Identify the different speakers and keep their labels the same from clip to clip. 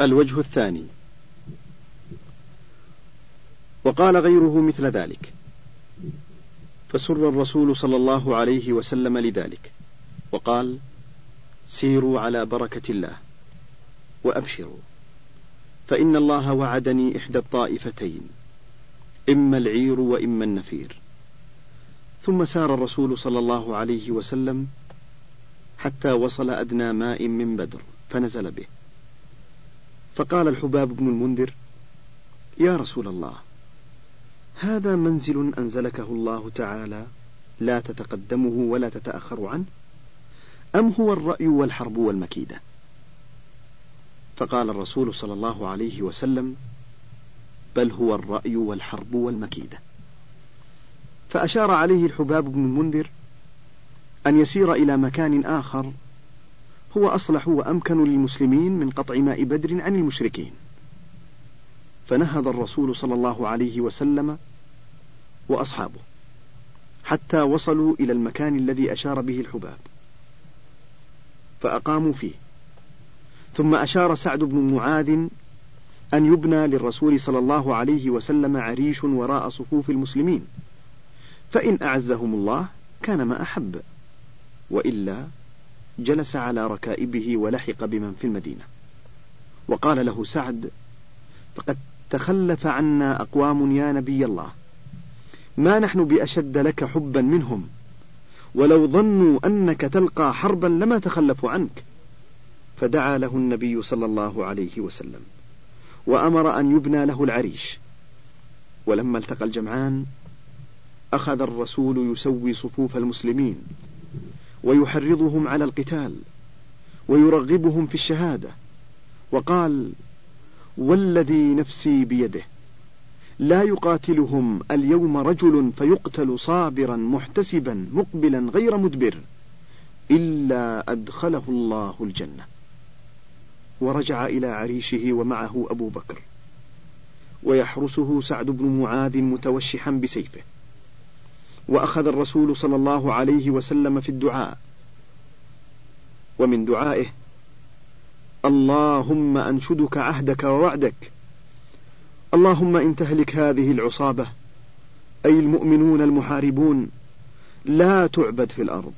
Speaker 1: الوجه الثاني. وقال غيره مثل ذلك، فسر الرسول صلى الله عليه وسلم لذلك، وقال: سيروا على بركة الله وأبشروا، فإن الله وعدني إحدى الطائفتين، إما العير وإما النفير. ثم سار الرسول صلى الله عليه وسلم حتى وصل أدنى ماء من بدر فنزل به، فقال الحباب بن المنذر: يا رسول الله، هذا منزل أنزلكه الله تعالى لا تتقدمه ولا تتأخر عنه، أم هو الرأي والحرب والمكيدة؟ فقال الرسول صلى الله عليه وسلم: بل هو الرأي والحرب والمكيدة. فأشار عليه الحباب بن المنذر أن يسير إلى مكان آخر هو أصلح وأمكن للمسلمين من قطع ماء بدر عن المشركين. فنهض الرسول صلى الله عليه وسلم وأصحابه حتى وصلوا إلى المكان الذي أشار به الحباب، فأقاموا فيه. ثم أشار سعد بن معاذ أن يبنى للرسول صلى الله عليه وسلم عريش وراء صفوف المسلمين، فإن أعزهم الله كان ما أحب، وإلا جلس على ركائبه ولحق بمن في المدينة. وقال له سعد: فقد تخلف عنا أقوام يا نبي الله، ما نحن بأشد لك حبا منهم، ولو ظنوا أنك تلقى حربا لما تخلفوا عنك. فدعا له النبي صلى الله عليه وسلم وأمر أن يبنى له العريش. ولما التقى الجمعان أخذ الرسول يسوي صفوف المسلمين ويحرضهم على القتال ويرغبهم في الشهادة، وقال: والذي نفسي بيده لا يقاتلهم اليوم رجل فيقتل صابرا محتسبا مقبلا غير مدبر إلا أدخله الله الجنة. ورجع إلى عريشه ومعه أبو بكر، ويحرسه سعد بن معاذ متوشحا بسيفه. وأخذ الرسول صلى الله عليه وسلم في الدعاء، ومن دعائه: اللهم أنشدك عهدك ووعدك، اللهم إن تهلك هذه العصابة أي المؤمنون المحاربون لا تعبد في الأرض.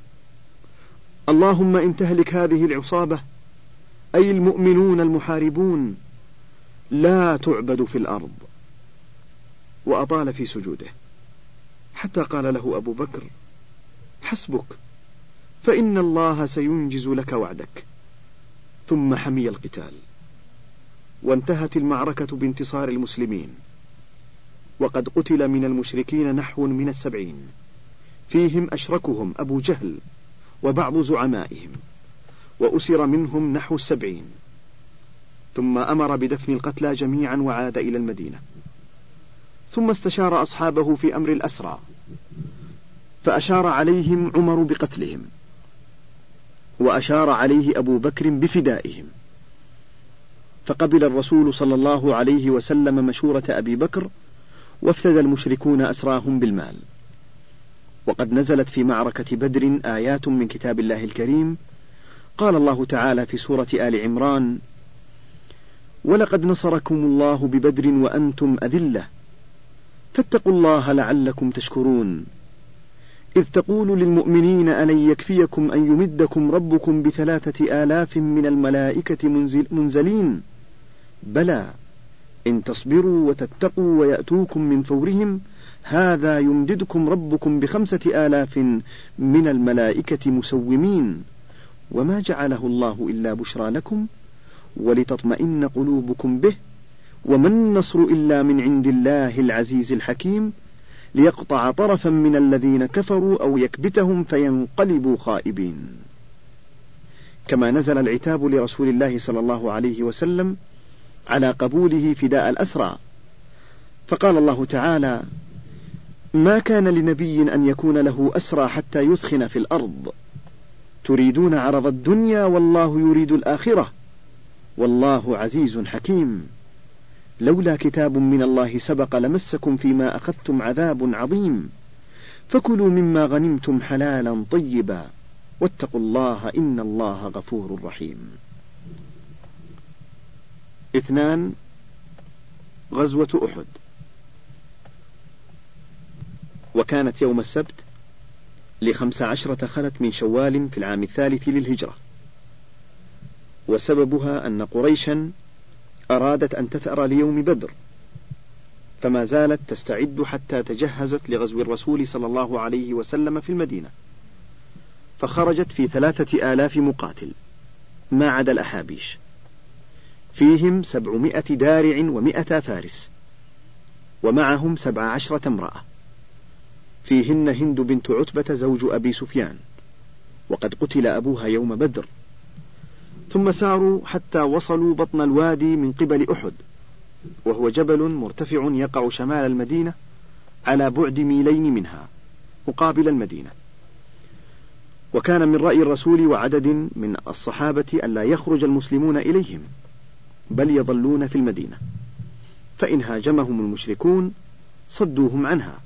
Speaker 1: اللهم إن تهلك هذه العصابة أي المؤمنون المحاربون لا تعبد في الأرض. وأطال في سجوده حتى قال له أبو بكر: حسبك، فإن الله سينجز لك وعدك. ثم حمي القتال، وانتهت المعركة بانتصار المسلمين، وقد قتل من المشركين نحو من 70، فيهم أشركهم أبو جهل وبعض زعمائهم، وأسر منهم نحو 70. ثم أمر بدفن القتلى جميعا وعاد إلى المدينة. ثم استشار أصحابه في أمر الأسرى، فأشار عليهم عمر بقتلهم، وأشار عليه أبو بكر بفدائهم. فقبل الرسول صلى الله عليه وسلم مشورة أبي بكر، وافتدى المشركون أسراهم بالمال. وقد نزلت في معركة بدر آيات من كتاب الله الكريم. قال الله تعالى في سورة آل عمران: ولقد نصركم الله ببدر وأنتم أذلة فاتقوا الله لعلكم تشكرون، إذ تقول للمؤمنين ألن يكفيكم أن يمدكم ربكم ب3,000 من الملائكة منزلين، بلى إن تصبروا وتتقوا ويأتوكم من فورهم هذا يمددكم ربكم ب5,000 من الملائكة مسومين، وما جعله الله إلا بشرى لكم ولتطمئن قلوبكم به، وما النصر إلا من عند الله العزيز الحكيم، ليقطع طرفا من الذين كفروا أو يكبتهم فينقلبوا خائبين. كما نزل العتاب لرسول الله صلى الله عليه وسلم على قبوله فداء الأسرى، فقال الله تعالى: ما كان لنبي أن يكون له أسرى حتى يثخن في الأرض، تريدون عرض الدنيا والله يريد الآخرة والله عزيز حكيم، لولا كتاب من الله سبق لمسكم فيما أخذتم عذاب عظيم، فكلوا مما غنمتم حلالا طيبا واتقوا الله إن الله غفور رحيم. 2. غزوة أحد، وكانت يوم السبت 15 خلت من شوال في العام 3 للهجرة، وسببها أن قريشا أرادت أن تثأر ليوم بدر، فما زالت تستعد حتى تجهزت لغزو الرسول صلى الله عليه وسلم في المدينة، فخرجت في 3000 مقاتل ما عدا الأحابيش، فيهم 700 دارع و100 فارس، ومعهم 17 امرأة، فيهن هند بنت عتبة زوج أبي سفيان، وقد قتل أبوها يوم بدر. ثم ساروا حتى وصلوا بطن الوادي من قبل أحد، وهو جبل مرتفع يقع شمال المدينة على بعد 2 ميل منها مقابل المدينة. وكان من رأي الرسول وعدد من الصحابة ألا يخرج المسلمون إليهم، بل يظلون في المدينة، فإن هاجمهم المشركون صدوهم عنها.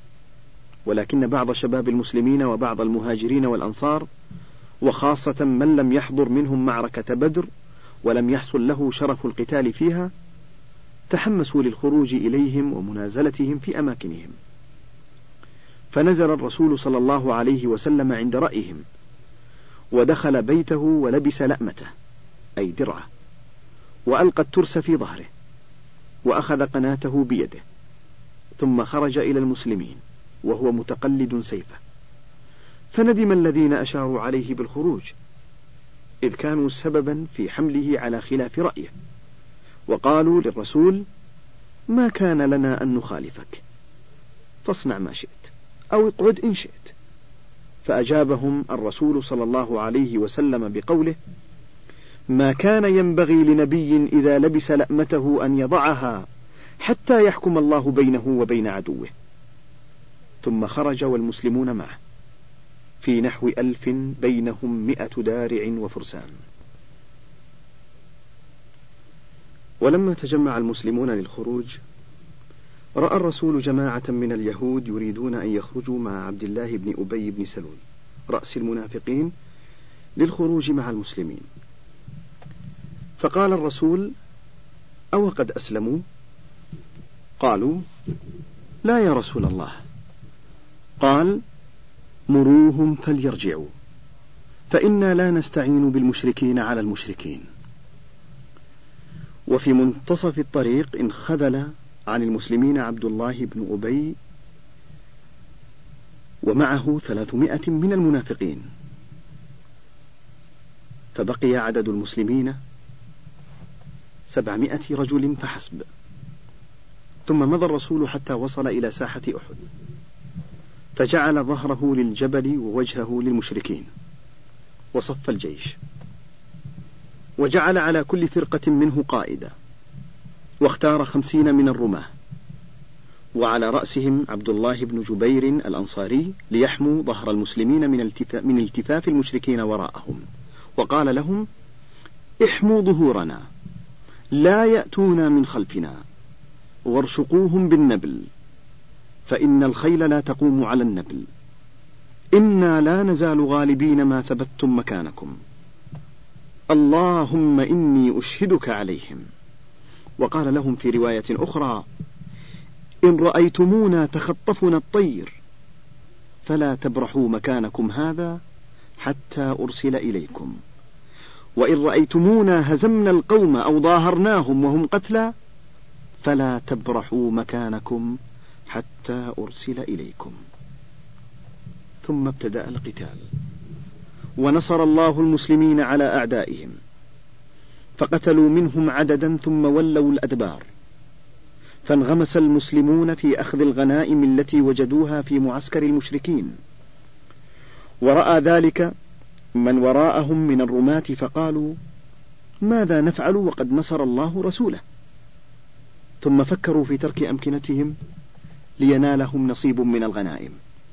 Speaker 1: ولكن بعض شباب المسلمين وبعض المهاجرين والأنصار، وخاصة من لم يحضر منهم معركة بدر ولم يحصل له شرف القتال فيها، تحمسوا للخروج إليهم ومنازلتهم في أماكنهم، فنزل الرسول صلى الله عليه وسلم عند رأيهم، ودخل بيته ولبس لأمته أي درعه، وألقى الترس في ظهره، وأخذ قناته بيده، ثم خرج إلى المسلمين وهو متقلد سيفه، فندم الذين أشاروا عليه بالخروج، إذ كانوا سببا في حمله على خلاف رأيه، وقالوا للرسول: ما كان لنا أن نخالفك، فاصنع ما شئت أو اقعد إن شئت. فأجابهم الرسول صلى الله عليه وسلم بقوله: ما كان ينبغي لنبي إذا لبس لأمته أن يضعها حتى يحكم الله بينه وبين عدوه. ثم خرج والمسلمون معه في نحو 1000 بينهم 100 دارع وفرسان. ولما تجمع المسلمون للخروج، رأى الرسول جماعة من اليهود يريدون أن يخرجوا مع عبد الله بن أبي بن سلول رأس المنافقين للخروج مع المسلمين، فقال الرسول: أو قد أسلموا؟ قالوا: لا يا رسول الله. قال: مروهم فليرجعوا، فإنا لا نستعين بالمشركين على المشركين. وفي منتصف الطريق انخذل عن المسلمين عبد الله بن أبي ومعه 300 من المنافقين، فبقي عدد المسلمين 700 رجل فحسب. ثم مضى الرسول حتى وصل إلى ساحة أحد، فجعل ظهره للجبل ووجهه للمشركين، وصف الجيش، وجعل على كل فرقة منه قائدا، واختار 50 من الرماة، وعلى رأسهم عبد الله بن جبير الأنصاري ليحموا ظهر المسلمين من التفاف المشركين وراءهم، وقال لهم: احموا ظهورنا لا يأتونا من خلفنا، وارشقوهم بالنبل، فإن الخيل لا تقوم على النبل، إنا لا نزال غالبين ما ثبتم مكانكم، اللهم إني أشهدك عليهم. وقال لهم في رواية أخرى: إن رأيتمونا تخطفنا الطير فلا تبرحوا مكانكم هذا حتى أرسل إليكم، وإن رأيتمونا هزمنا القوم أو ضاهرناهم وهم قتلى فلا تبرحوا مكانكم حتى أرسل إليكم. ثم ابتدأ القتال، ونصر الله المسلمين على أعدائهم، فقتلوا منهم عددا ثم ولوا الأدبار، فانغمس المسلمون في أخذ الغنائم التي وجدوها في معسكر المشركين. ورأى ذلك من وراءهم من الرماة، فقالوا: ماذا نفعل وقد نصر الله رسوله؟ ثم فكروا في ترك أمكنتهم لينالهم نصيب من الغنائم،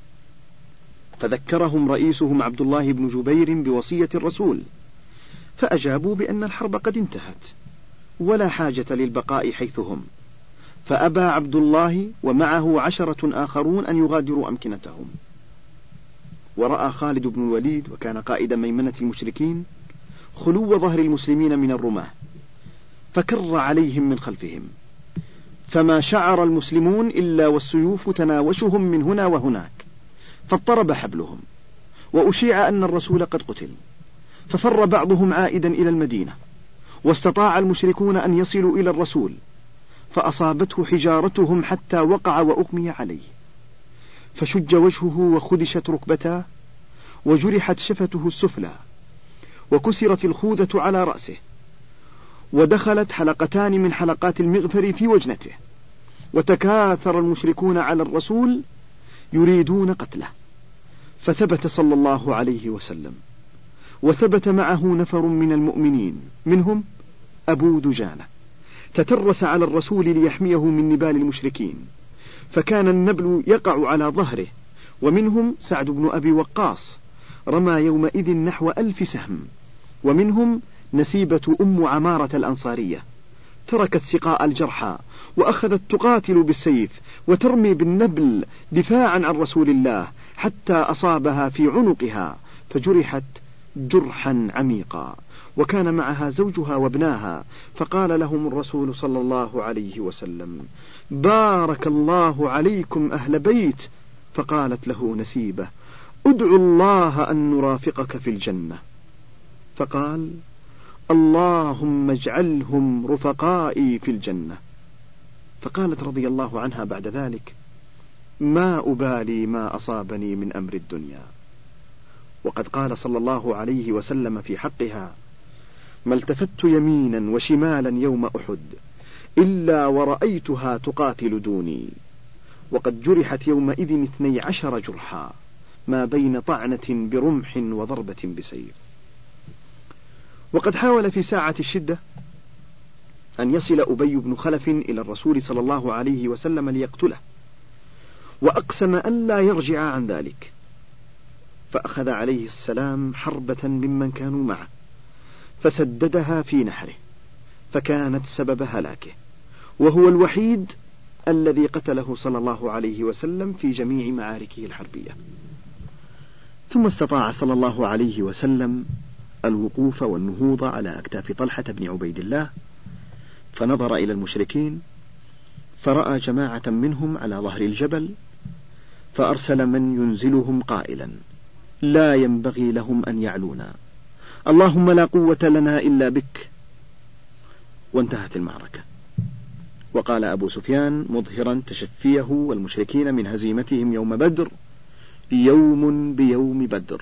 Speaker 1: فذكرهم رئيسهم عبد الله بن جبير بوصية الرسول، فأجابوا بأن الحرب قد انتهت ولا حاجة للبقاء حيث هم، فأبى عبد الله ومعه 10 آخرون أن يغادروا أمكنتهم. ورأى خالد بن الوليد وكان قائد ميمنة المشركين خلو ظهر المسلمين من الرماة، فكر عليهم من خلفهم، فما شعر المسلمون إلا والسيوف تناوشهم من هنا وهناك، فاضطرب حبلهم، وأشيع أن الرسول قد قتل، ففر بعضهم عائدا إلى المدينة، واستطاع المشركون أن يصلوا إلى الرسول، فأصابته حجارتهم حتى وقع وأغمي عليه، فشج وجهه وخدشت ركبتاه، وجرحت شفته السفلى، وكسرت الخوذة على رأسه، ودخلت حلقتان من حلقات المغفر في وجنته، وتكاثر المشركون على الرسول يريدون قتله، فثبت صلى الله عليه وسلم، وثبت معه نفر من المؤمنين منهم أبو دجانة، تترس على الرسول ليحميه من نبال المشركين، فكان النبل يقع على ظهره، ومنهم سعد بن أبي وقاص رمى يومئذ نحو 1000 سهم، ومنهم نسيبة أم عمارة الأنصارية تركت سقاء الجرحى وأخذت تقاتل بالسيف وترمي بالنبل دفاعا عن رسول الله، حتى أصابها في عنقها فجرحت جرحا عميقا، وكان معها زوجها وابناها، فقال لهم الرسول صلى الله عليه وسلم: بارك الله عليكم أهل بيت. فقالت له نسيبة: ادعو الله أن نرافقك في الجنة. فقال: اللهم اجعلهم رفقائي في الجنة. فقالت رضي الله عنها بعد ذلك: ما أبالي ما أصابني من أمر الدنيا. وقد قال صلى الله عليه وسلم في حقها: ما التفت يمينا وشمالا يوم أحد إلا ورأيتها تقاتل دوني، وقد جرحت يومئذ 12 جرحا، ما بين طعنة برمح وضربة بسيف. وقد حاول في ساعة الشدة أن يصل أبي بن خلف إلى الرسول صلى الله عليه وسلم ليقتله، وأقسم أن لا يرجع عن ذلك، فأخذ عليه السلام حربة ممن كانوا معه فسددها في نحره، فكانت سبب هلاكه، وهو الوحيد الذي قتله صلى الله عليه وسلم في جميع معاركه الحربية. ثم استطاع صلى الله عليه وسلم الوقوف والنهوض على أكتاف طلحة بن عبيد الله، فنظر إلى المشركين فرأى جماعة منهم على ظهر الجبل، فأرسل من ينزلهم قائلا: لا ينبغي لهم أن يعلونا، اللهم لا قوة لنا إلا بك. وانتهت المعركة. وقال أبو سفيان مظهرا تشفيه والمشركين من هزيمتهم يوم بدر: يوم بيوم بدر.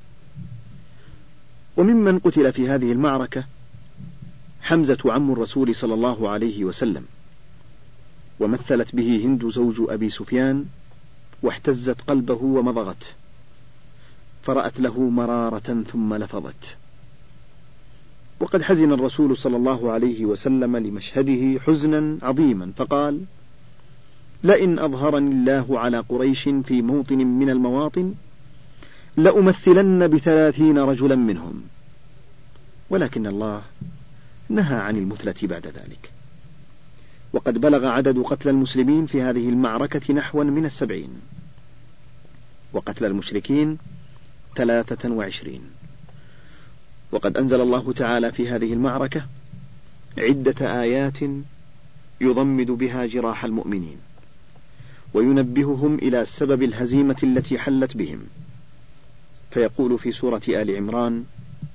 Speaker 1: وممن قتل في هذه المعركة حمزة عم الرسول صلى الله عليه وسلم، ومثلت به هند زوج أبي سفيان، واحتزت قلبه ومضغته، فرأت له مرارة ثم لفظت. وقد حزن الرسول صلى الله عليه وسلم لمشهده حزنا عظيما، فقال: لئن أظهرني الله على قريش في موطن من المواطن لأمثلن ب30 رجلا منهم. ولكن الله نهى عن المثلة بعد ذلك. وقد بلغ عدد قتل المسلمين في هذه المعركة نحوا من 70، وقتل المشركين 23. وقد أنزل الله تعالى في هذه المعركة عدة آيات يضمد بها جراح المؤمنين، وينبههم إلى سبب الهزيمة التي حلت بهم، فيقول في سورة آل عمران: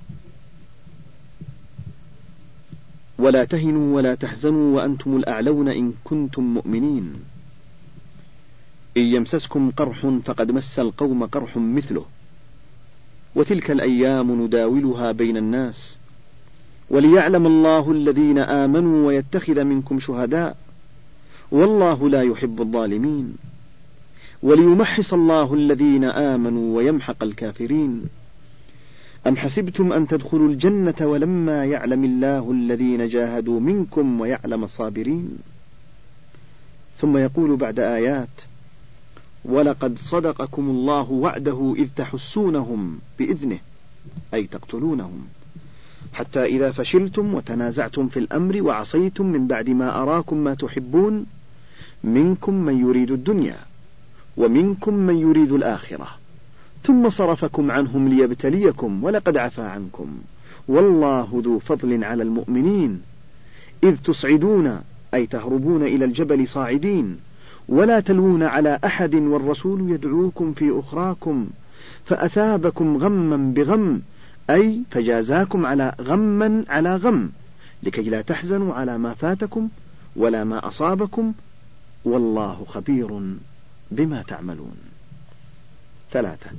Speaker 1: ولا تهنوا ولا تحزنوا وأنتم الأعلون إن كنتم مؤمنين، إن يمسسكم قرح فقد مس القوم قرح مثله، وتلك الأيام نداولها بين الناس، وليعلم الله الذين آمنوا ويتخذ منكم شهداء، والله لا يحب الظالمين، وليمحص الله الذين آمنوا ويمحق الكافرين. أم حسبتم أن تدخلوا الجنة ولما يعلم الله الذين جاهدوا منكم ويعلم الصابرين. ثم يقول بعد آيات: ولقد صدقكم الله وعده إذ تحسونهم بإذنه، أي تقتلونهم، حتى إذا فشلتم وتنازعتم في الأمر وعصيتم من بعد ما أراكم ما تحبون، منكم من يريد الدنيا ومنكم من يريد الآخرة، ثم صرفكم عنهم ليبتليكم ولقد عفا عنكم، والله ذو فضل على المؤمنين، إذ تصعدون أي تهربون إلى الجبل صاعدين ولا تلوون على أحد والرسول يدعوكم في أخراكم فأثابكم غما بغم أي فجازاكم على غما على غم لكي لا تحزنوا على ما فاتكم ولا ما أصابكم والله خبير بما تعملون. 3.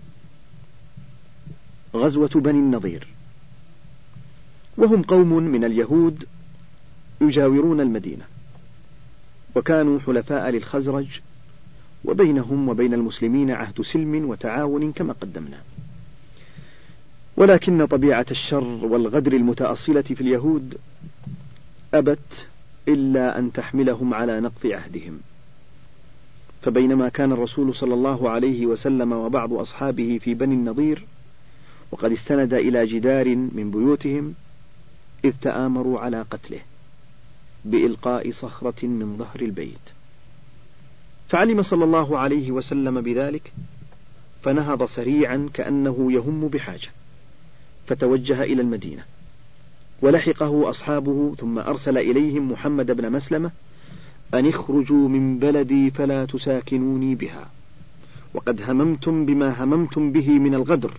Speaker 1: غزوة بني النضير، وهم قوم من اليهود يجاورون المدينة، وكانوا حلفاء للخزرج، وبينهم وبين المسلمين عهد سلم وتعاون كما قدمنا، ولكن طبيعة الشر والغدر المتأصلة في اليهود أبت إلا أن تحملهم على نقض عهدهم. فبينما كان الرسول صلى الله عليه وسلم وبعض أصحابه في بني النضير وقد استند إلى جدار من بيوتهم إذ تآمروا على قتله بإلقاء صخرة من ظهر البيت، فعلم صلى الله عليه وسلم بذلك فنهض سريعا كأنه يهم بحاجة، فتوجه إلى المدينة، ولحقه أصحابه ثم أرسل إليهم محمد بن مسلمة أن اخرجوا من بلدي فلا تساكنوني بها، وقد هممتم بما هممتم به من الغدر.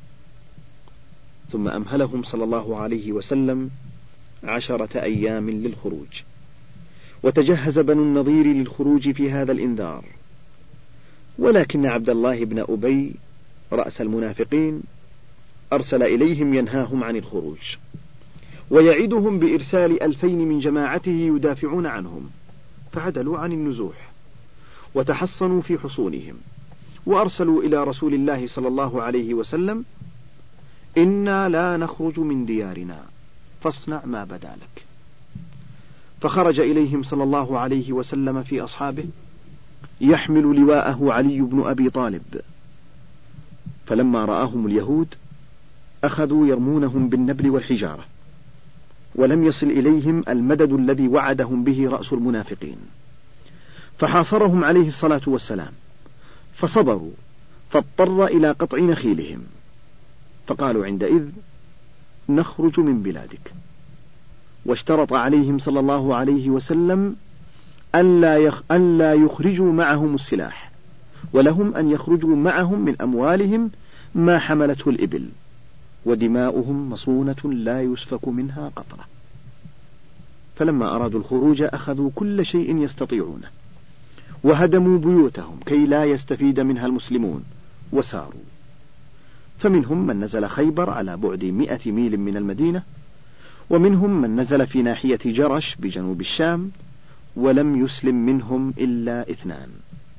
Speaker 1: ثم أمهلهم صلى الله عليه وسلم 10 أيام للخروج، وتجهز بنو النضير للخروج في هذا الإنذار، ولكن عبد الله بن أبي رأس المنافقين أرسل إليهم ينهاهم عن الخروج ويعدهم بإرسال 2000 من جماعته يدافعون عنهم، فعدلوا عن النزوح وتحصنوا في حصونهم، وأرسلوا إلى رسول الله صلى الله عليه وسلم: إنا لا نخرج من ديارنا فاصنع ما بدا لك. فخرج إليهم صلى الله عليه وسلم في أصحابه يحمل لواءه علي بن أبي طالب، فلما رآهم اليهود أخذوا يرمونهم بالنبل والحجارة، ولم يصل إليهم المدد الذي وعدهم به رأس المنافقين، فحاصرهم عليه الصلاة والسلام فصبروا، فاضطر إلى قطع نخيلهم، فقالوا عندئذ: نخرج من بلادك. واشترط عليهم صلى الله عليه وسلم ألا يخرجوا معهم السلاح، ولهم أن يخرجوا معهم من أموالهم ما حملته الإبل، ودماؤهم مصونة لا يسفك منها قطرة. فلما أرادوا الخروج أخذوا كل شيء يستطيعونه، وهدموا بيوتهم كي لا يستفيد منها المسلمون، وساروا. فمنهم من نزل خيبر على بعد 100 ميل من المدينة، ومنهم من نزل في ناحية جرش بجنوب الشام، ولم يسلم منهم إلا 2.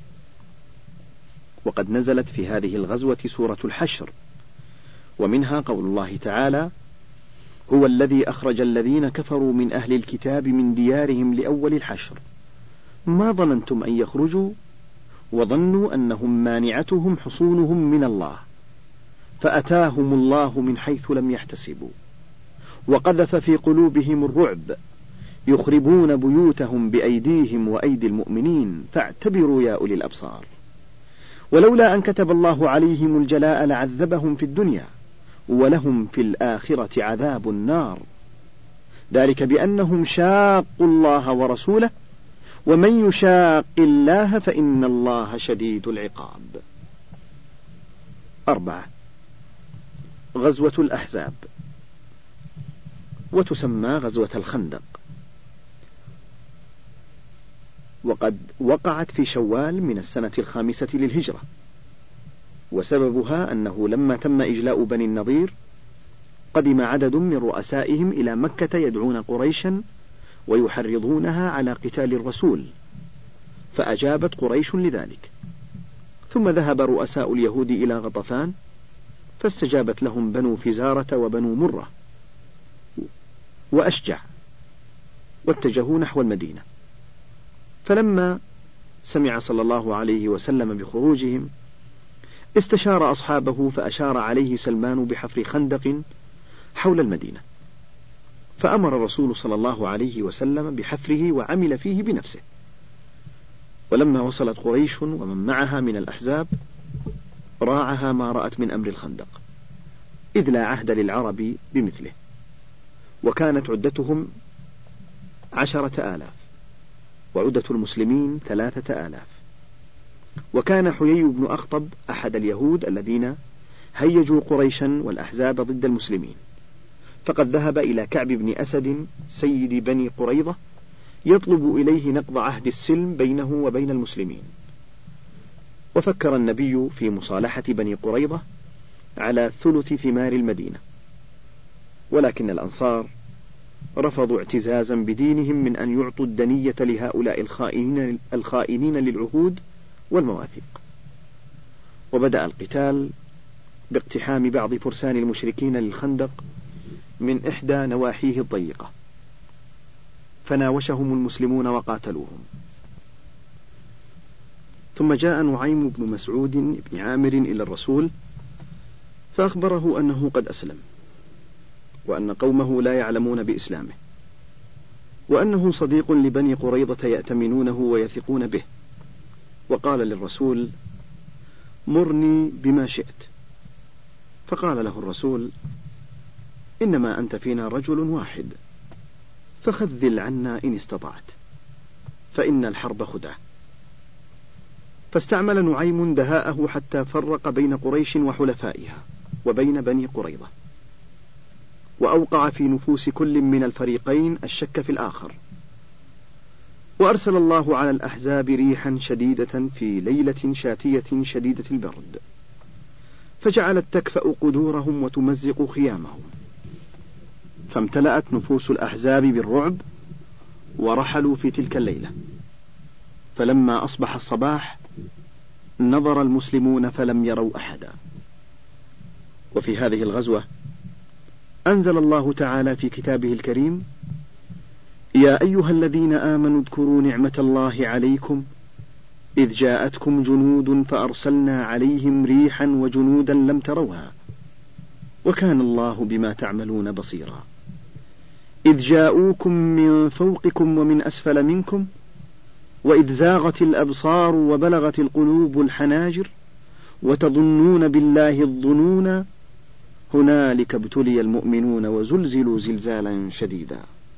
Speaker 1: وقد نزلت في هذه الغزوة سورة الحشر، ومنها قول الله تعالى: هو الذي أخرج الذين كفروا من أهل الكتاب من ديارهم لأول الحشر ما ظننتم أن يخرجوا وظنوا أنهم مانعتهم حصونهم من الله فأتاهم الله من حيث لم يحتسبوا وقذف في قلوبهم الرعب يخربون بيوتهم بأيديهم وأيدي المؤمنين فاعتبروا يا أولي الأبصار. ولولا أن كتب الله عليهم الجلاء لعذبهم في الدنيا ولهم في الآخرة عذاب النار، ذلك بأنهم شاقوا الله ورسوله ومن يشاق الله فإن الله شديد العقاب. 4. غزوة الأحزاب، وتسمى غزوة الخندق، وقد وقعت في شوال من السنة 5 للهجرة، وسببها أنه لما تم إجلاء بني النضير قدم عدد من رؤسائهم إلى مكة يدعون قريشا ويحرضونها على قتال الرسول، فأجابت قريش لذلك، ثم ذهب رؤساء اليهود إلى غطفان فاستجابت لهم بنو فزارة وبنو مرة وأشجع، واتجهوا نحو المدينة. فلما سمع صلى الله عليه وسلم بخروجهم استشار أصحابه، فأشار عليه سلمان بحفر خندق حول المدينة، فأمر الرسول صلى الله عليه وسلم بحفره وعمل فيه بنفسه. ولما وصلت قريش ومن معها من الأحزاب راعها ما رأت من أمر الخندق، إذ لا عهد للعرب بمثله، وكانت عدتهم 10,000، وعدة المسلمين 3,000. وكان حيي بن أخطب أحد اليهود الذين هيجوا قريشا والأحزاب ضد المسلمين، فقد ذهب إلى كعب بن أسد سيد بني قريظة يطلب إليه نقض عهد السلم بينه وبين المسلمين. وفكر النبي في مصالحة بني قريظة على ثلث ثمار المدينة، ولكن الأنصار رفضوا اعتزازا بدينهم من أن يعطوا الدنية لهؤلاء الخائنين للعهود والمواثيق. وبدأ القتال باقتحام بعض فرسان المشركين للخندق من إحدى نواحيه الضيقة، فناوشهم المسلمون وقاتلوهم. ثم جاء نعيم بن مسعود بن عامر إلى الرسول فأخبره أنه قد أسلم، وأن قومه لا يعلمون بإسلامه، وأنه صديق لبني قريظة يأتمنونه ويثقون به. وقال للرسول: مرني بما شئت. فقال له الرسول: إنما أنت فينا رجل واحد، فخذل عنا إن استطعت، فإن الحرب خدعة. فاستعمل نعيم دهاءه حتى فرق بين قريش وحلفائها وبين بني قريظة، وأوقع في نفوس كل من الفريقين الشك في الآخر. وأرسل الله على الأحزاب ريحا شديدة في ليلة شاتية شديدة البرد، فجعلت تكفأ قدورهم وتمزق خيامهم، فامتلأت نفوس الأحزاب بالرعب ورحلوا في تلك الليلة. فلما أصبح الصباح نظر المسلمون فلم يروا أحدا. وفي هذه الغزوة أنزل الله تعالى في كتابه الكريم: يا أيها الذين آمنوا اذكروا نعمة الله عليكم إذ جاءتكم جنود فأرسلنا عليهم ريحا وجنودا لم تروها وكان الله بما تعملون بصيرا. إذ جاءوكم من فوقكم ومن أسفل منكم وإذ زاغت الأبصار وبلغت القلوب الحناجر وتظنون بالله الظنونا هنالك ابتلي المؤمنون وزلزلوا زلزالا شديدا.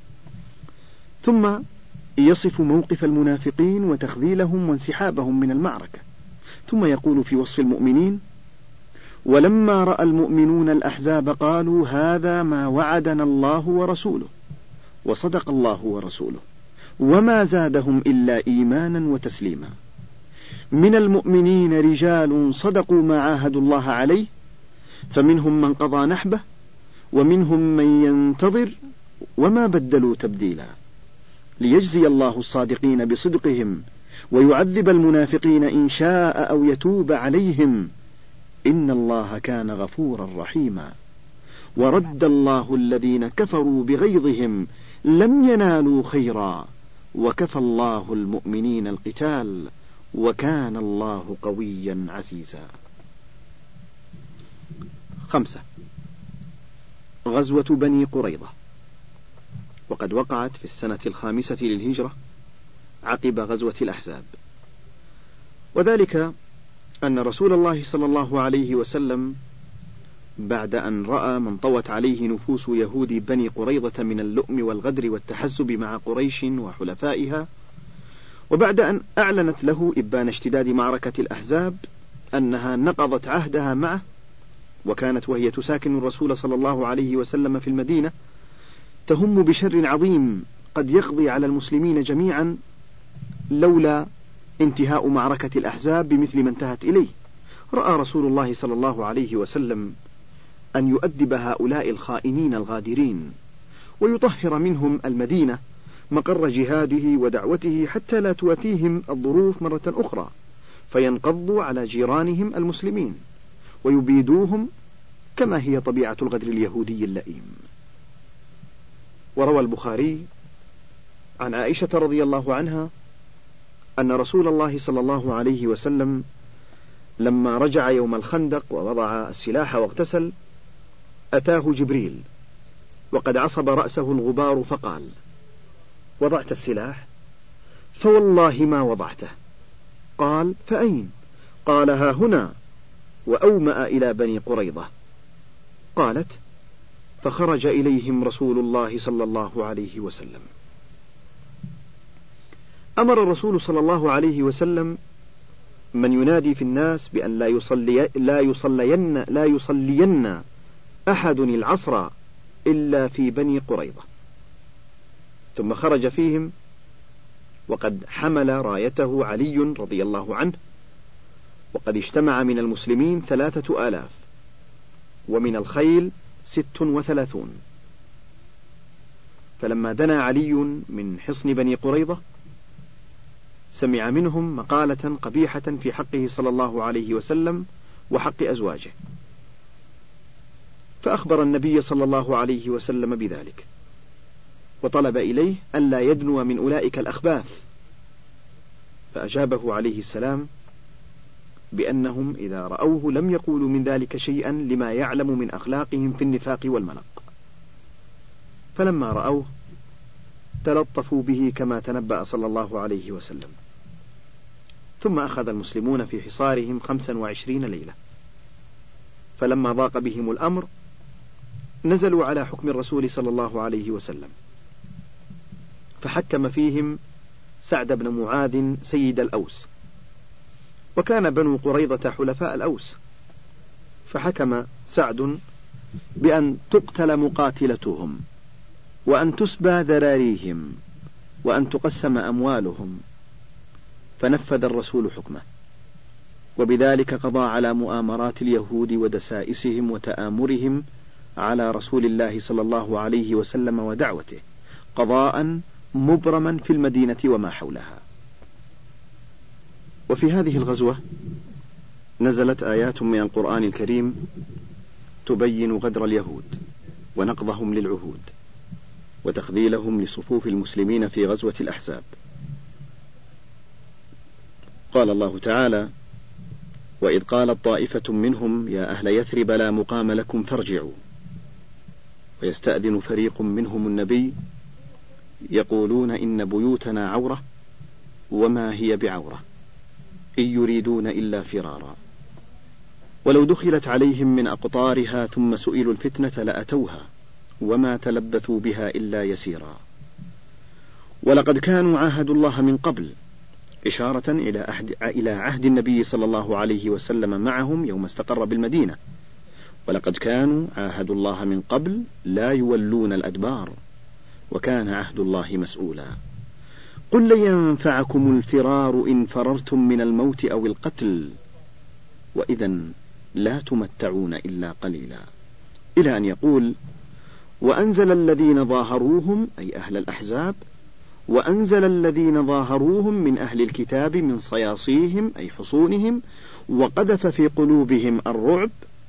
Speaker 1: ثم يصف موقف المنافقين وتخذيلهم وانسحابهم من المعركة، ثم يقول في وصف المؤمنين: ولما رأى المؤمنون الأحزاب قالوا هذا ما وعدنا الله ورسوله وصدق الله ورسوله وما زادهم إلا إيمانا وتسليما. من المؤمنين رجال صدقوا ما عاهدوا الله عليه فمنهم من قضى نحبه ومنهم من ينتظر وما بدلوا تبديلا، ليجزي الله الصادقين بصدقهم ويعذب المنافقين إن شاء أو يتوب عليهم إن الله كان غفورا رحيما. ورد الله الذين كفروا بغيظهم لم ينالوا خيرا وكفى الله المؤمنين القتال وكان الله قويا عزيزا. 5. غزوة بني قريظة، وقد وقعت في السنة 5 للهجرة عقب غزوة الأحزاب، وذلك أن رسول الله صلى الله عليه وسلم بعد أن رأى من طوت عليه نفوس يهود بني قريظة من اللؤم والغدر والتحزب مع قريش وحلفائها، وبعد أن أعلنت له إبان اشتداد معركة الأحزاب أنها نقضت عهدها معه، وكانت وهي تساكن الرسول صلى الله عليه وسلم في المدينة تهم بشر عظيم قد يقضي على المسلمين جميعا لولا انتهاء معركة الأحزاب بمثل ما انتهت إليه، رأى رسول الله صلى الله عليه وسلم أن يؤدب هؤلاء الخائنين الغادرين ويطهر منهم المدينة مقر جهاده ودعوته حتى لا تواتيهم الظروف مرة أخرى فينقضوا على جيرانهم المسلمين ويبيدوهم كما هي طبيعة الغدر اليهودي اللئيم. وروى البخاري عن عائشة رضي الله عنها أن رسول الله صلى الله عليه وسلم لما رجع يوم الخندق ووضع السلاح واغتسل أتاه جبريل وقد عصب رأسه الغبار فقال: وضعت السلاح؟ فوالله ما وضعته. قال: فأين؟ قال: ها هنا، وأومأ إلى بني قريظة. قالت: فخرج إليهم رسول الله صلى الله عليه وسلم. أمر الرسول صلى الله عليه وسلم من ينادي في الناس بأن لا يصلين أحد العصر إلا في بني قريظة، ثم خرج فيهم وقد حمل رايته علي رضي الله عنه، وقد اجتمع من المسلمين 3000 ومن الخيل 36. فلما دنا علي من حصن بني قريظة سمع منهم مقالة قبيحة في حقه صلى الله عليه وسلم وحق أزواجه، فأخبر النبي صلى الله عليه وسلم بذلك، وطلب إليه أن لا يدنو من أولئك الأخباث، فأجابه عليه السلام بأنهم إذا رأوه لم يقولوا من ذلك شيئا لما يعلم من أخلاقهم في النفاق والملق، فلما رأوه تلطفوا به كما تنبأ صلى الله عليه وسلم. ثم أخذ المسلمون في حصارهم 25 ليلة، فلما ضاق بهم الأمر نزلوا على حكم الرسول صلى الله عليه وسلم، فحكم فيهم سعد بن معاذ سيد الأوس، وكان بنو قريظة حلفاء الأوس، فحكم سعد بأن تقتل مقاتلتهم، وأن تسبى ذراريهم، وأن تقسم أموالهم، فنفذ الرسول حكمه، وبذلك قضى على مؤامرات اليهود ودسائسهم وتآمرهم على رسول الله صلى الله عليه وسلم ودعوته، قضاء مبرما في المدينة وما حولها. وفي هذه الغزوة نزلت آيات من القرآن الكريم تبين غدر اليهود ونقضهم للعهود وتخذيلهم لصفوف المسلمين في غزوة الأحزاب. قال الله تعالى: وإذ قالت طائفة منهم يا أهل يثرب لا مقام لكم فارجعوا، ويستأذن فريق منهم النبي يقولون إن بيوتنا عورة وما هي بعورة إن يريدون إلا فرارا، ولو دخلت عليهم من أقطارها ثم سئلوا الفتنة لأتوها وما تلبثوا بها إلا يسيرا، ولقد كانوا عاهدوا الله من قبل، إشارة إلى عهد النبي صلى الله عليه وسلم معهم يوم استقر بالمدينة، ولقد كانوا عاهدوا الله من قبل لا يولون الأدبار وكان عهد الله مسؤولا. قل لن ينفعكم الفرار إن فررتم من الموت أو القتل وإذا لا تمتعون إلا قليلا، إلى أن يقول: وأنزل الذين ظاهروهم أي أهل الأحزاب، وأنزل الذين ظاهروهم من أهل الكتاب من صياصيهم أي حصونهم، وقذف في قلوبهم الرعب،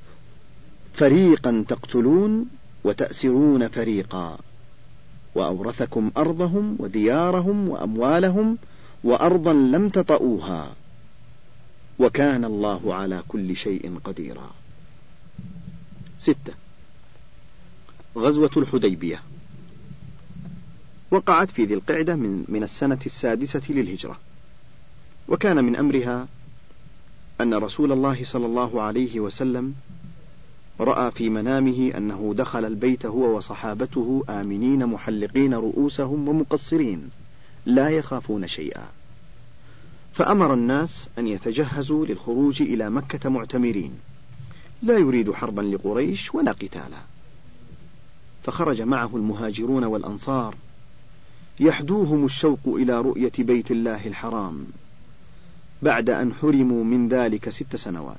Speaker 1: فريقا تقتلون وتأسرون فريقا، وأورثكم أرضهم وديارهم وأموالهم وأرضا لم تطئوها وكان الله على كل شيء قديرا. 6. غزوة الحديبية وقعت في ذي القعدة من السنة 6 للهجرة، وكان من أمرها أن رسول الله صلى الله عليه وسلم رأى في منامه أنه دخل البيت هو وصحابته آمنين محلقين رؤوسهم ومقصرين لا يخافون شيئا، فأمر الناس أن يتجهزوا للخروج إلى مكة معتمرين، لا يريد حربا لقريش ولا قتالا، فخرج معه المهاجرون والأنصار يحدوهم الشوق إلى رؤية بيت الله الحرام بعد أن حرموا من ذلك 6 سنوات.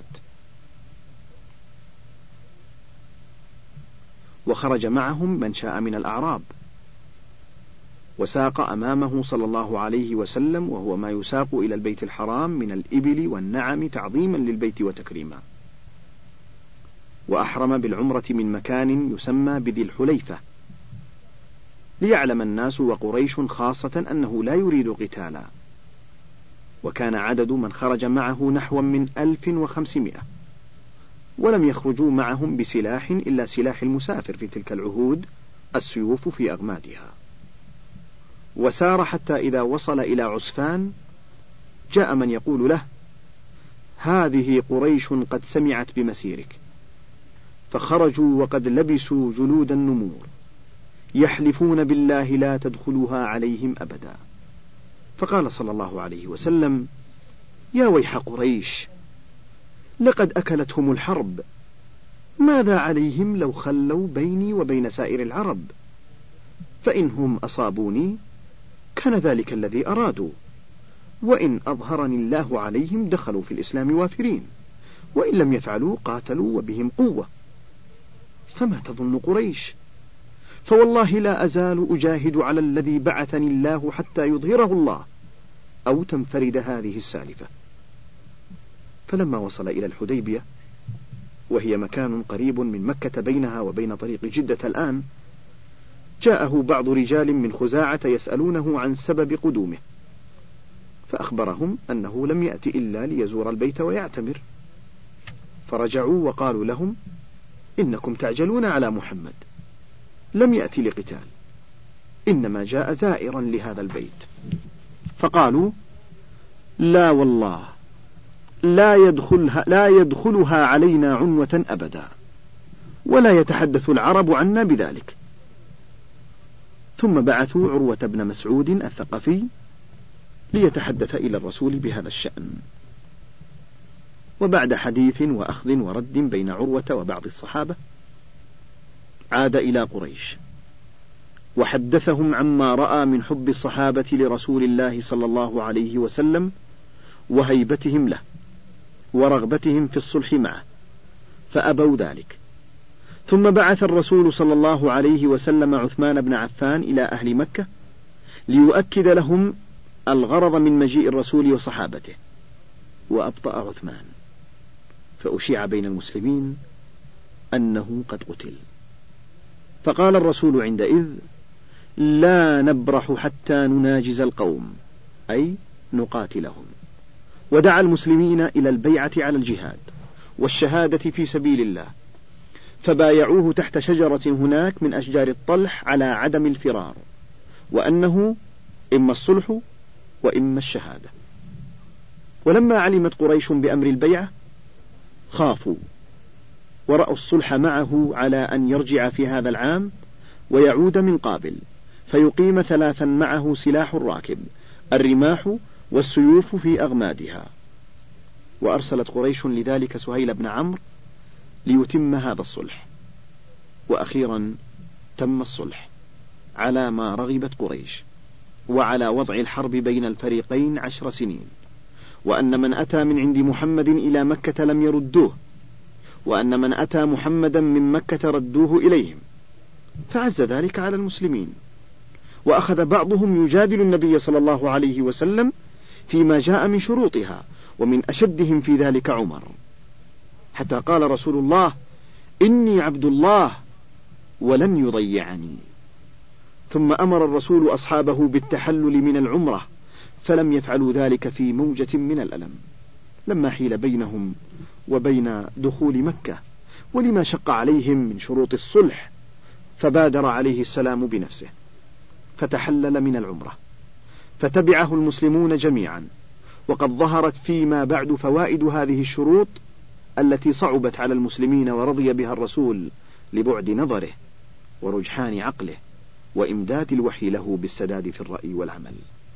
Speaker 1: وخرج معهم من شاء من الأعراب، وساق أمامه صلى الله عليه وسلم وهو ما يساق إلى البيت الحرام من الإبل والنعم تعظيما للبيت وتكريما، وأحرم بالعمرة من مكان يسمى بذي الحليفة، ليعلم الناس وقريش خاصة أنه لا يريد قتالا، وكان عدد من خرج معه نحو من 1500، ولم يخرجوا معهم بسلاح إلا سلاح المسافر في تلك العهود، السيوف في أغمادها. وسار حتى إذا وصل إلى عسفان جاء من يقول له: هذه قريش قد سمعت بمسيرك، فخرجوا وقد لبسوا جلود النمور يحلفون بالله لا تدخلوها عليهم أبدا. فقال صلى الله عليه وسلم: يا ويح قريش، لقد أكلتهم الحرب، ماذا عليهم لو خلوا بيني وبين سائر العرب؟ فإنهم أصابوني كان ذلك الذي أرادوا، وإن أظهرني الله عليهم دخلوا في الإسلام وافرين، وإن لم يفعلوا قاتلوا وبهم قوة. فما تظن قريش؟ فوالله لا أزال أجاهد على الذي بعثني الله حتى يظهره الله أو تنفرد هذه السالفة. فلما وصل إلى الحديبية، وهي مكان قريب من مكة بينها وبين طريق جدة الآن، جاءه بعض رجال من خزاعة يسألونه عن سبب قدومه، فأخبرهم أنه لم يأتي إلا ليزور البيت ويعتمر، فرجعوا وقالوا لهم: إنكم تعجلون على محمد، لم يأتي لقتال، إنما جاء زائرا لهذا البيت. فقالوا: لا والله، لا يدخلها علينا عنوة أبدا، ولا يتحدث العرب عنا بذلك. ثم بعثوا عروة بن مسعود الثقفي ليتحدث إلى الرسول بهذا الشأن. وبعد حديث وأخذ ورد بين عروة وبعض الصحابة، عاد إلى قريش وحدثهم عما رأى من حب الصحابة لرسول الله صلى الله عليه وسلم وهيبتهم له ورغبتهم في الصلح معه، فأبوا ذلك. ثم بعث الرسول صلى الله عليه وسلم عثمان بن عفان إلى أهل مكة ليؤكد لهم الغرض من مجيء الرسول وصحابته، وأبطأ عثمان، فأشيع بين المسلمين أنه قد قتل. فقال الرسول عندئذ: لا نبرح حتى نناجز القوم، أي نقاتلهم. ودعا المسلمين إلى البيعة على الجهاد والشهادة في سبيل الله، فبايعوه تحت شجرة هناك من أشجار الطلح على عدم الفرار، وأنه إما الصلح وإما الشهادة. ولما علمت قريش بأمر البيعة خافوا، ورأوا الصلح معه على أن يرجع في هذا العام ويعود من قابل، فيقيم 3 معه سلاح الراكب، الرماح والسيوف في أغمادها. وأرسلت قريش لذلك سهيل بن عمرو ليتم هذا الصلح، وأخيرا تم الصلح على ما رغبت قريش، وعلى وضع الحرب بين الفريقين 10 سنين، وأن من أتى من عند محمد إلى مكة لم يردوه، وأن من أتى محمدا من مكة ردوه إليهم، فعز ذلك على المسلمين. وأخذ بعضهم يجادل النبي صلى الله عليه وسلم فيما جاء من شروطها، ومن أشدهم في ذلك عمر، حتى قال رسول الله: إني عبد الله ولن يضيعني. ثم أمر الرسول أصحابه بالتحلل من العمرة، فلم يفعلوا ذلك في موجة من الألم لما حيل بينهم وبين دخول مكة، ولما شق عليهم من شروط الصلح، فبادر عليه السلام بنفسه فتحلل من العمرة، فتبعه المسلمون جميعا. وقد ظهرت فيما بعد فوائد هذه الشروط التي صعبت على المسلمين ورضي بها الرسول لبعد نظره ورجحان عقله وإمداد الوحي له بالسداد في الرأي والعمل.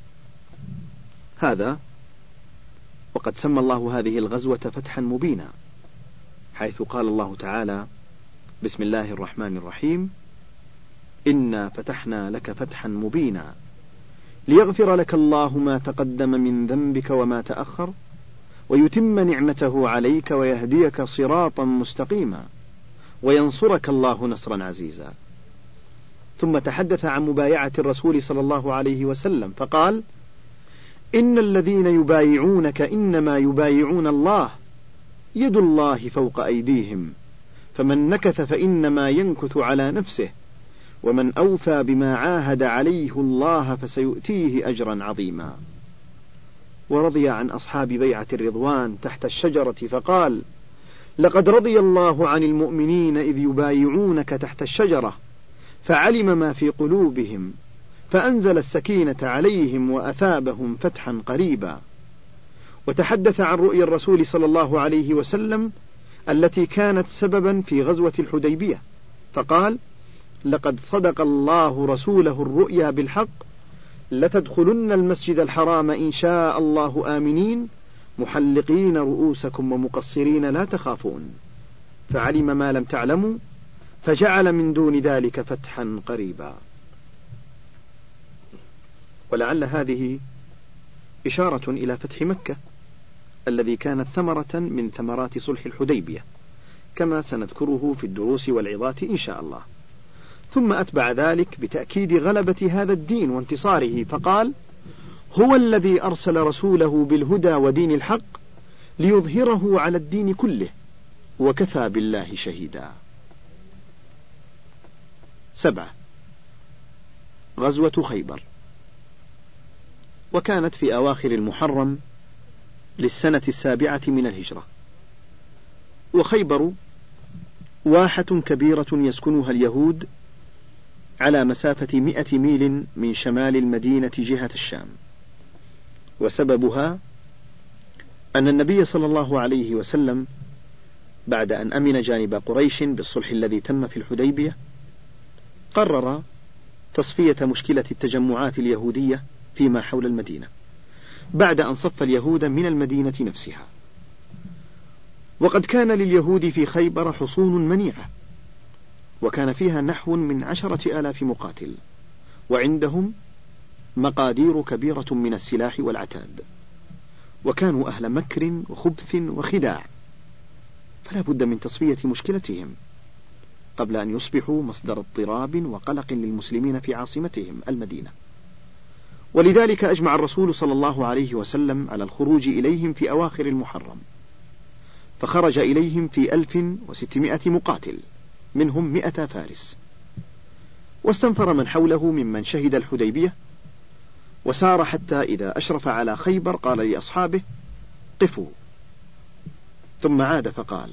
Speaker 1: هذا وقد سمى الله هذه الغزوة فتحا مبينا، حيث قال الله تعالى: بسم الله الرحمن الرحيم: إنا فتحنا لك فتحا مبينا ليغفر لك الله ما تقدم من ذنبك وما تأخر ويتم نعمته عليك ويهديك صراطا مستقيما وينصرك الله نصرا عزيزا. ثم تحدث عن مبايعة الرسول صلى الله عليه وسلم فقال: إن الذين يبايعونك إنما يبايعون الله، يد الله فوق أيديهم، فمن نكث فإنما ينكث على نفسه، ومن أوفى بما عاهد عليه الله فسيؤتيه أجرا عظيما. ورضي عن أصحاب بيعة الرضوان تحت الشجرة فقال: لقد رضي الله عن المؤمنين إذ يبايعونك تحت الشجرة فعلم ما في قلوبهم فأنزل السكينة عليهم وأثابهم فتحا قريبا. وتحدث عن رؤيا الرسول صلى الله عليه وسلم التي كانت سببا في غزوة الحديبية، فقال: لقد صدق الله رسوله الرؤيا بالحق، لتدخلن المسجد الحرام إن شاء الله آمنين محلقين رؤوسكم ومقصرين لا تخافون فعلم ما لم تعلموا فجعل من دون ذلك فتحا قريبا. ولعل هذه إشارة إلى فتح مكة الذي كانت ثمرة من ثمرات صلح الحديبية كما سنذكره في الدروس والعظات إن شاء الله. ثم أتبع ذلك بتأكيد غلبة هذا الدين وانتصاره فقال: هو الذي أرسل رسوله بالهدى ودين الحق ليظهره على الدين كله وكفى بالله شهيدا. 7. غزوة خيبر، وكانت في أواخر المحرم للسنة 7 من الهجرة. وخيبر واحة كبيرة يسكنها اليهود على مسافة 100 ميل من شمال المدينة جهة الشام. وسببها أن النبي صلى الله عليه وسلم بعد أن أمن جانب قريش بالصلح الذي تم في الحديبية قرر تصفية مشكلة التجمعات اليهودية فيما حول المدينة بعد أن صف اليهود من المدينة نفسها. وقد كان لليهود في خيبر حصون منيعة وكان فيها نحو من 10,000 مقاتل وعندهم مقادير كبيرة من السلاح والعتاد وكانوا أهل مكر وخبث وخداع فلا بد من تصفية مشكلتهم قبل أن يصبحوا مصدر اضطراب وقلق للمسلمين في عاصمتهم المدينة. ولذلك أجمع الرسول صلى الله عليه وسلم على الخروج إليهم في أواخر المحرم فخرج إليهم في 1600 مقاتل منهم 100 فارس واستنفر من حوله ممن شهد الحديبية وسار حتى إذا أشرف على خيبر قال لأصحابه: قفوا. ثم عاد فقال: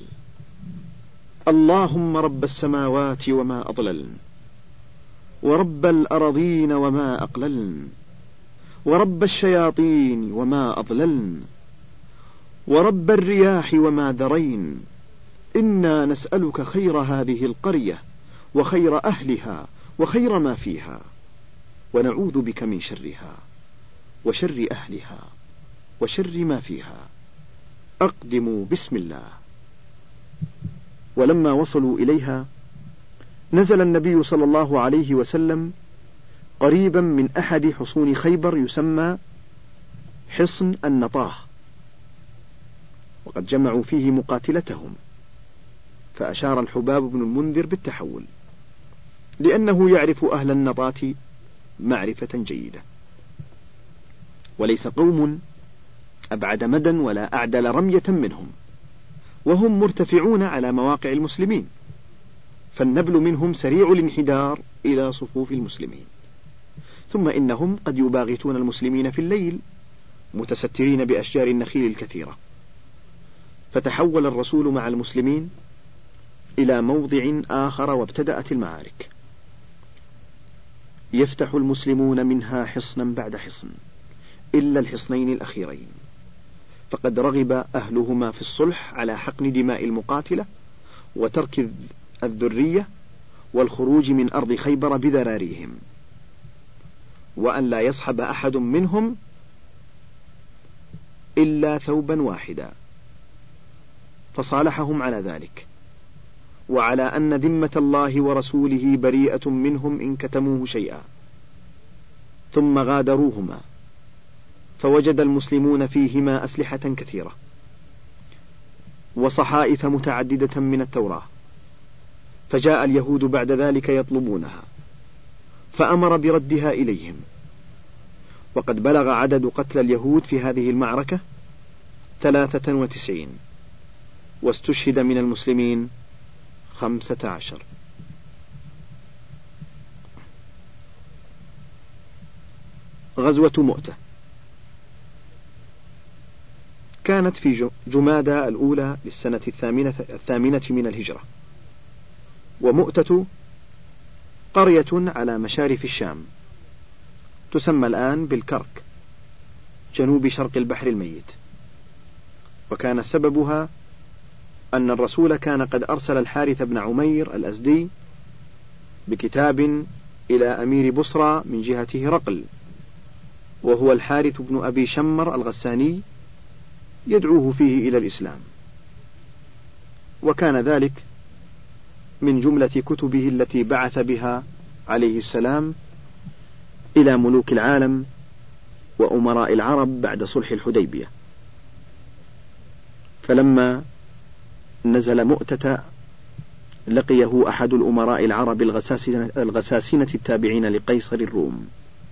Speaker 1: اللهم رب السماوات وما أضللن ورب الأرضين وما أقللن ورب الشياطين وما أضللن ورب الرياح وما ذرين إنا نسألك خير هذه القرية وخير أهلها وخير ما فيها ونعوذ بك من شرها وشر أهلها وشر ما فيها أقدموا بسم الله. ولما وصلوا إليها نزل النبي صلى الله عليه وسلم قريبا من أحد حصون خيبر يسمى حصن النطاه وقد جمعوا فيه مقاتلتهم فأشار الحباب بن المنذر بالتحول لأنه يعرف أهل النطاة معرفة جيدة وليس قوم أبعد مدى ولا أعدل رمية منهم وهم مرتفعون على مواقع المسلمين فالنبل منهم سريع الانحدار إلى صفوف المسلمين ثم إنهم قد يباغتون المسلمين في الليل متسترين بأشجار النخيل الكثيرة. فتحول الرسول مع المسلمين إلى موضع آخر وابتدأت المعارك يفتح المسلمون منها حصنا بعد حصن إلا الحصنين الأخيرين فقد رغب أهلهما في الصلح على حقن دماء المقاتلة وترك الذرية والخروج من أرض خيبر بذراريهم وأن لا يصحب أحد منهم إلا ثوبا واحدا فصالحهم على ذلك وعلى أن ذمة الله ورسوله بريئة منهم إن كتموه شيئا ثم غادروهما فوجد المسلمون فيهما أسلحة كثيرة وصحائف متعددة من التوراة فجاء اليهود بعد ذلك يطلبونها فأمر بردها إليهم وقد بلغ عدد قتلى اليهود في هذه المعركة 93 واستشهد من المسلمين 15. غزوة مؤتة كانت في جمادى الأولى للسنة 8 من الهجرة ومؤتة قرية على مشارف الشام تسمى الآن بالكرك جنوب شرق البحر الميت وكان سببها أن الرسول كان قد أرسل الحارث بن عمير الأزدي بكتاب إلى أمير بصرى من جهة هرقل وهو الحارث بن أبي شمر الغساني، يدعوه فيه إلى الإسلام. وكان ذلك من جملة كتبه التي بعث بها عليه السلام إلى ملوك العالم وأمراء العرب بعد صلح الحديبية. فلما نزل مؤتة لقيه أحد الأمراء العرب الغساسنة التابعين لقيصر الروم،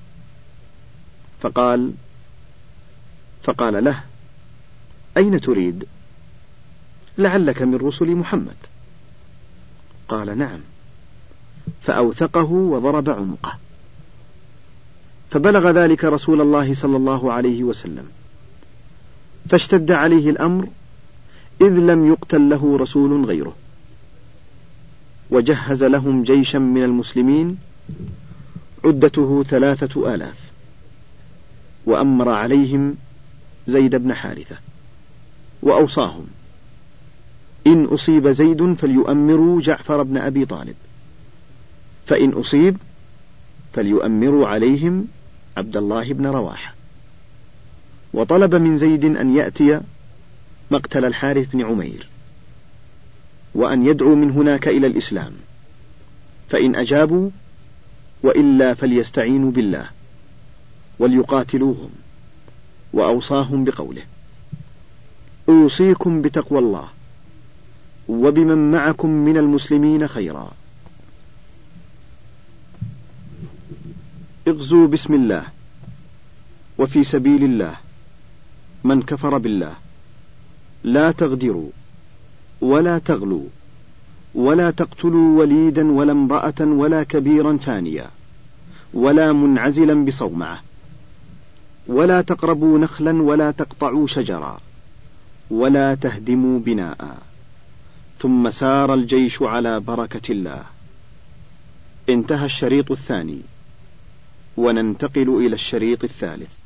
Speaker 1: فقال له: أين تريد؟ لعلك من رسل محمد. قال: نعم. فأوثقه وضرب عنقه. فبلغ ذلك رسول الله صلى الله عليه وسلم، فاشتد عليه الأمر، إذ لم يقتل له رسول غيره، وجهز لهم جيشا من المسلمين عدته 3000، وأمر عليهم زيد بن حارثة، وأوصاهم: إن أصيب زيد فليؤمروا جعفر بن أبي طالب، فإن أصيب فليؤمروا عليهم عبد الله بن رواحة. وطلب من زيد أن يأتي مقتل الحارث بن عمير، وأن يدعو من هناك إلى الإسلام، فإن أجابوا وإلا فليستعينوا بالله وليقاتلوهم. وأوصاهم بقوله: أوصيكم بتقوى الله وبمن معكم من المسلمين خيرا. اغزوا بسم الله وفي سبيل الله من كفر بالله، لا تغدروا ولا تغلوا ولا تقتلوا وليدا ولا امرأة ولا كبيرا فانيا ولا منعزلا بصومعة، ولا تقربوا نخلا ولا تقطعوا شجرا ولا تهدموا بناء. ثم سار الجيش على بركة الله. انتهى الشريط الثاني، وننتقل إلى الشريط الثالث.